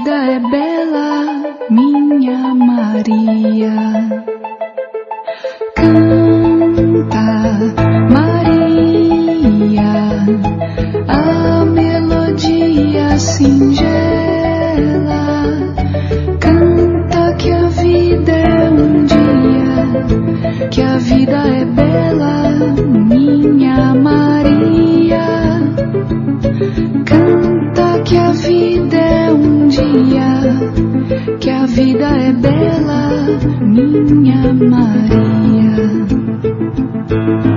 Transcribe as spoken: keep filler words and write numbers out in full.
vida é bela, minha Maria. Canta, Maria, a melodia singela. Canta que a vida é um dia, que a vida é bela, minha Maria. Canta que a vida é um dia, que a vida é bela, minha Maria.